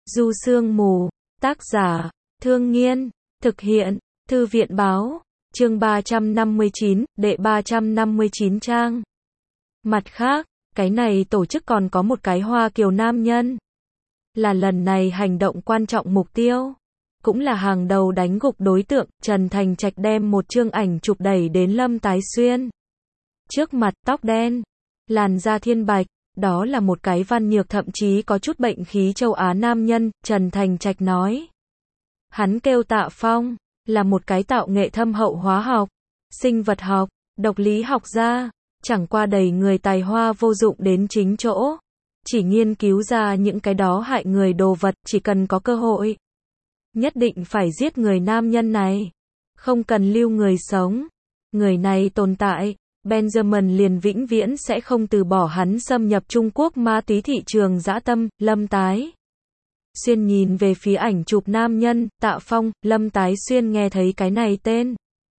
Du Sương Mù, tác giả, Thương Nghiên, thực hiện, Thư viện Báo, chương 359, đệ 359 trang. Mặt khác, cái này tổ chức còn có một cái Hoa Kiều nam nhân. Là lần này hành động quan trọng mục tiêu. Cũng là hàng đầu đánh gục đối tượng, Trần Thành Trạch đem một chương ảnh chụp đẩy đến Lâm Tái Xuyên. Trước mặt tóc đen, làn da thiên bạch, đó là một cái văn nhược thậm chí có chút bệnh khí châu Á nam nhân, Trần Thành Trạch nói. Hắn kêu Tạ Phong, là một cái tạo nghệ thâm hậu hóa học, sinh vật học, độc lý học gia, chẳng qua đầy người tài hoa vô dụng đến chính chỗ. Chỉ nghiên cứu ra những cái đó hại người đồ vật, chỉ cần có cơ hội. Nhất định phải giết người nam nhân này. Không cần lưu người sống. Người này tồn tại, Benjamin liền vĩnh viễn sẽ không từ bỏ hắn xâm nhập Trung Quốc ma túy thị trường dã tâm. Lâm Tái Xuyên nhìn về phía ảnh chụp nam nhân, Tạ Phong. Lâm Tái Xuyên nghe thấy cái này tên,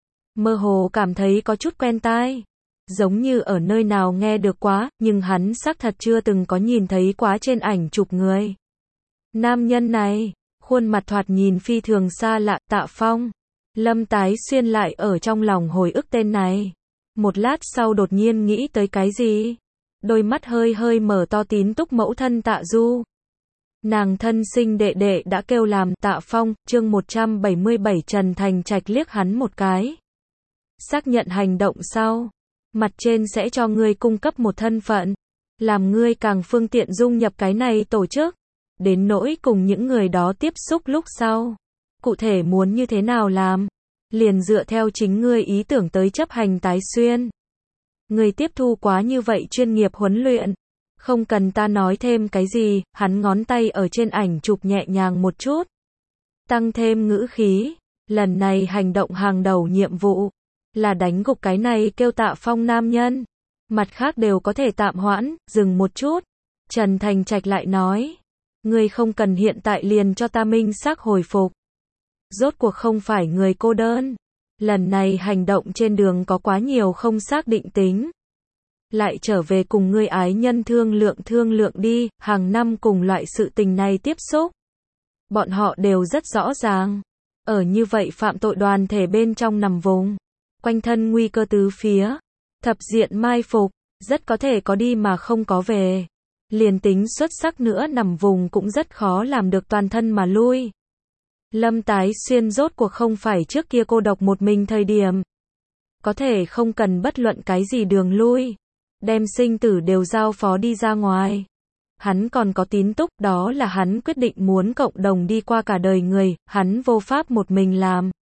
mơ hồ cảm thấy có chút quen tai. Giống như ở nơi nào nghe được quá, nhưng hắn xác thật chưa từng có nhìn thấy quá trên ảnh chụp người. Nam nhân này, khuôn mặt thoạt nhìn phi thường xa lạ, Tạ Phong. Lâm Tái Xuyên lại ở trong lòng hồi ức tên này. Một lát sau đột nhiên nghĩ tới cái gì. Đôi mắt hơi hơi mở to, Tín Túc mẫu thân Tạ Du. Nàng thân sinh đệ đệ đã kêu làm Tạ Phong. Chương 177. Trần Thành Trạch liếc hắn một cái. Xác nhận hành động sau, mặt trên sẽ cho ngươi cung cấp một thân phận, làm ngươi càng phương tiện dung nhập cái này tổ chức. Đến nỗi cùng những người đó tiếp xúc lúc sau, cụ thể muốn như thế nào làm, liền dựa theo chính ngươi ý tưởng tới chấp hành. Tái Xuyên, ngươi tiếp thu quá như vậy chuyên nghiệp huấn luyện, không cần ta nói thêm cái gì. Hắn ngón tay ở trên ảnh chụp nhẹ nhàng một chút, tăng thêm ngữ khí. Lần này hành động hàng đầu nhiệm vụ là đánh gục cái này kêu Tạ Phong nam nhân. Mặt khác đều có thể tạm hoãn. Dừng một chút, Trần Thành Trạch lại nói, ngươi không cần hiện tại liền cho ta minh xác hồi phục. Rốt cuộc không phải người cô đơn. Lần này hành động trên đường có quá nhiều không xác định tính. Lại trở về cùng ngươi ái nhân thương lượng đi. Hàng năm cùng loại sự tình này tiếp xúc, bọn họ đều rất rõ ràng. Ở như vậy phạm tội đoàn thể bên trong nằm vùng, quanh thân nguy cơ tứ phía, thập diện mai phục, rất có thể có đi mà không có về. Liền tính xuất sắc nữa nằm vùng cũng rất khó làm được toàn thân mà lui. Lâm Tái Xuyên rốt cuộc không phải trước kia cô độc một mình thời điểm. Có thể không cần bất luận cái gì đường lui, đem sinh tử đều giao phó đi ra ngoài. Hắn còn có Tín Túc, đó là hắn quyết định muốn cộng đồng đi qua cả đời người, hắn vô pháp một mình làm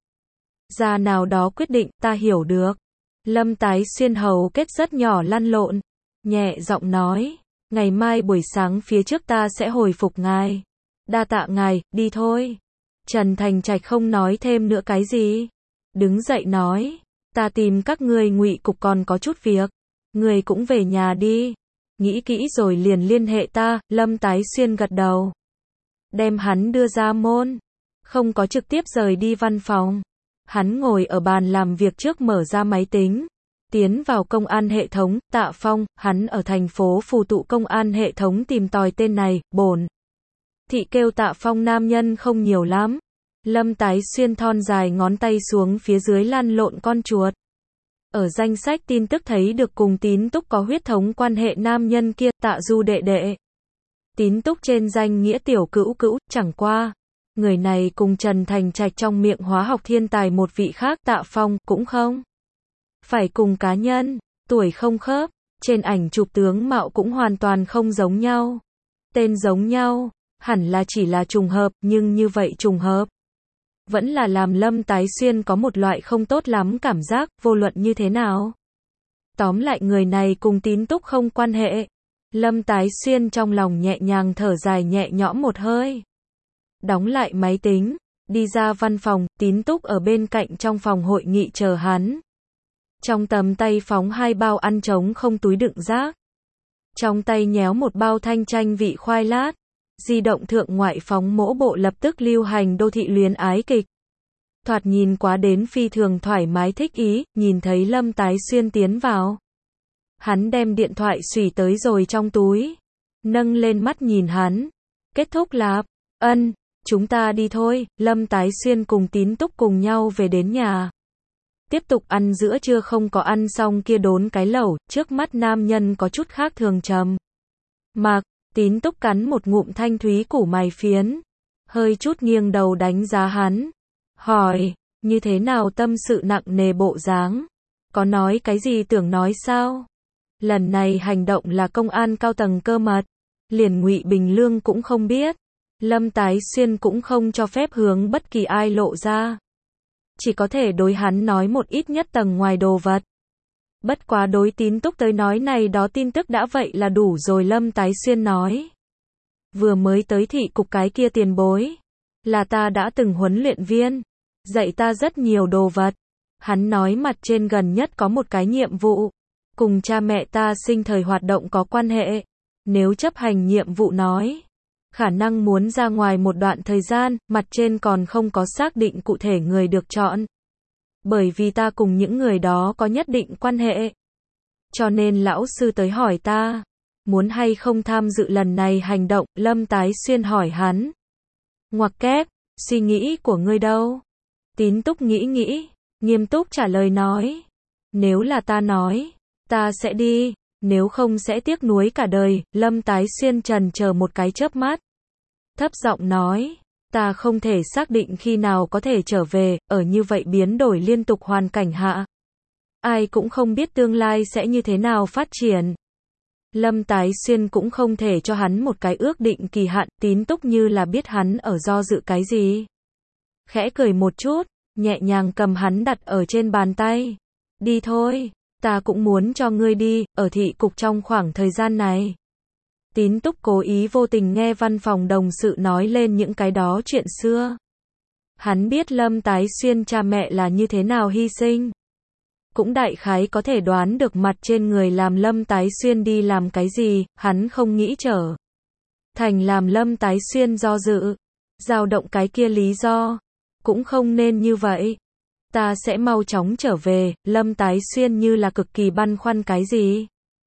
ra nào đó quyết định. Ta hiểu được. Lâm Tái Xuyên hầu kết rất nhỏ lăn lộn, nhẹ giọng nói, ngày mai buổi sáng phía trước ta sẽ hồi phục ngài. Đa tạ ngài, đi thôi. Trần Thành Trạch không nói thêm nữa cái gì, đứng dậy nói, ta tìm các ngươi Ngụy cục còn có chút việc, ngươi cũng về nhà đi, nghĩ kỹ rồi liền liên hệ ta. Lâm Tái Xuyên gật đầu, đem hắn đưa ra môn, không có trực tiếp rời đi văn phòng. Hắn ngồi ở bàn làm việc trước, mở ra máy tính, tiến vào công an hệ thống. Tạ Phong, hắn ở thành phố Phù Tụ công an hệ thống tìm tòi tên này. Bổn thị kêu Tạ Phong nam nhân không nhiều lắm. Lâm Tái Xuyên thon dài ngón tay xuống phía dưới lăn lộn con chuột. Ở danh sách tin tức thấy được cùng Tín Túc có huyết thống quan hệ nam nhân kia, Tạ Du đệ đệ. Tín Túc trên danh nghĩa tiểu cữu cữu, chẳng qua người này cùng Trần Thành Trạch trong miệng hóa học thiên tài một vị khác Tạ Phong cũng không phải cùng cá nhân, tuổi không khớp, trên ảnh chụp tướng mạo cũng hoàn toàn không giống nhau. Tên giống nhau, hẳn là chỉ là trùng hợp, nhưng như vậy trùng hợp vẫn là làm Lâm Tái Xuyên có một loại không tốt lắm cảm giác. Vô luận như thế nào, tóm lại người này cùng Tín Túc không quan hệ. Lâm Tái Xuyên trong lòng nhẹ nhàng thở dài nhẹ nhõm một hơi, đóng lại máy tính, đi ra văn phòng. Tín Túc ở bên cạnh trong phòng hội nghị chờ hắn. Trong tầm tay phóng 2 bao ăn trống không túi đựng rác, trong tay nhéo một bao thanh chanh vị khoai lát. Di động thượng ngoại phóng mỗ bộ lập tức lưu hành đô thị luyến ái kịch, thoạt nhìn quá đến phi thường thoải mái thích ý. Nhìn thấy Lâm Tái Xuyên tiến vào, hắn đem điện thoại xùy tới rồi trong túi, nâng lên mắt nhìn hắn. Kết thúc lạp. Ân, chúng ta đi thôi, Lâm Tái Xuyên cùng Tín Túc cùng nhau về đến nhà. Tiếp tục ăn giữa trưa không có ăn xong kia đốn cái lẩu, trước mắt nam nhân có chút khác thường trầm. Mặc, Tín Túc cắn một ngụm thanh thúy củ mày phiến, hơi chút nghiêng đầu đánh giá hắn. Hỏi, như thế nào tâm sự nặng nề bộ dáng? Có nói cái gì tưởng nói sao? Lần này hành động là công an cao tầng cơ mật, liền Ngụy Bình Lương cũng không biết. Lâm Tái Xuyên cũng không cho phép hướng bất kỳ ai lộ ra. Chỉ có thể đối hắn nói một ít nhất tầng ngoài đồ vật. Bất quá đối Tín Túc tới nói này đó tin tức đã vậy là đủ rồi, Lâm Tái Xuyên nói. Vừa mới tới thị cục cái kia tiền bối. Là ta đã từng huấn luyện viên. Dạy ta rất nhiều đồ vật. Hắn nói mặt trên gần nhất có một cái nhiệm vụ. Cùng cha mẹ ta sinh thời hoạt động có quan hệ. Nếu chấp hành nhiệm vụ nói. Khả năng muốn ra ngoài một đoạn thời gian, mặt trên còn không có xác định cụ thể người được chọn. Bởi vì ta cùng những người đó có nhất định quan hệ. Cho nên lão sư tới hỏi ta, muốn hay không tham dự lần này hành động, Lâm Tái Xuyên hỏi hắn. Ngoặc kép, suy nghĩ của ngươi đâu? Tín Túc nghĩ, nghiêm túc trả lời nói. Nếu là ta nói, ta sẽ đi, nếu không sẽ tiếc nuối cả đời, Lâm Tái Xuyên trần chờ một cái chớp mắt. Thấp giọng nói, ta không thể xác định khi nào có thể trở về, ở như vậy biến đổi liên tục hoàn cảnh hạ. Ai cũng không biết tương lai sẽ như thế nào phát triển. Lâm Tái Xuyên cũng không thể cho hắn một cái ước định kỳ hạn, Tín Túc như là biết hắn ở do dự cái gì. Khẽ cười một chút, nhẹ nhàng cầm hắn đặt ở trên bàn tay. Đi thôi, ta cũng muốn cho ngươi đi, ở thị cục trong khoảng thời gian này. Tín Túc cố ý vô tình nghe văn phòng đồng sự nói lên những cái đó chuyện xưa. Hắn biết Lâm Tái Xuyên cha mẹ là như thế nào hy sinh. Cũng đại khái có thể đoán được mặt trên người làm Lâm Tái Xuyên đi làm cái gì, hắn không nghĩ trở thành làm Lâm Tái Xuyên do dự, dao động cái kia lý do. Cũng không nên như vậy. Ta sẽ mau chóng trở về, Lâm Tái Xuyên như là cực kỳ băn khoăn cái gì.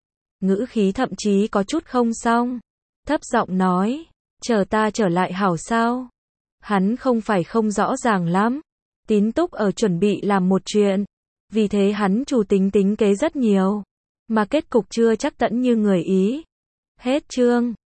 Ngữ khí thậm chí có chút không xong. Thấp giọng nói, chờ ta trở lại hảo sao? Hắn không phải không rõ ràng lắm. Tín Túc ở chuẩn bị làm một chuyện. Vì thế hắn chủ tính kế rất nhiều. Mà kết cục chưa chắc tẫn như người ý. Hết chương.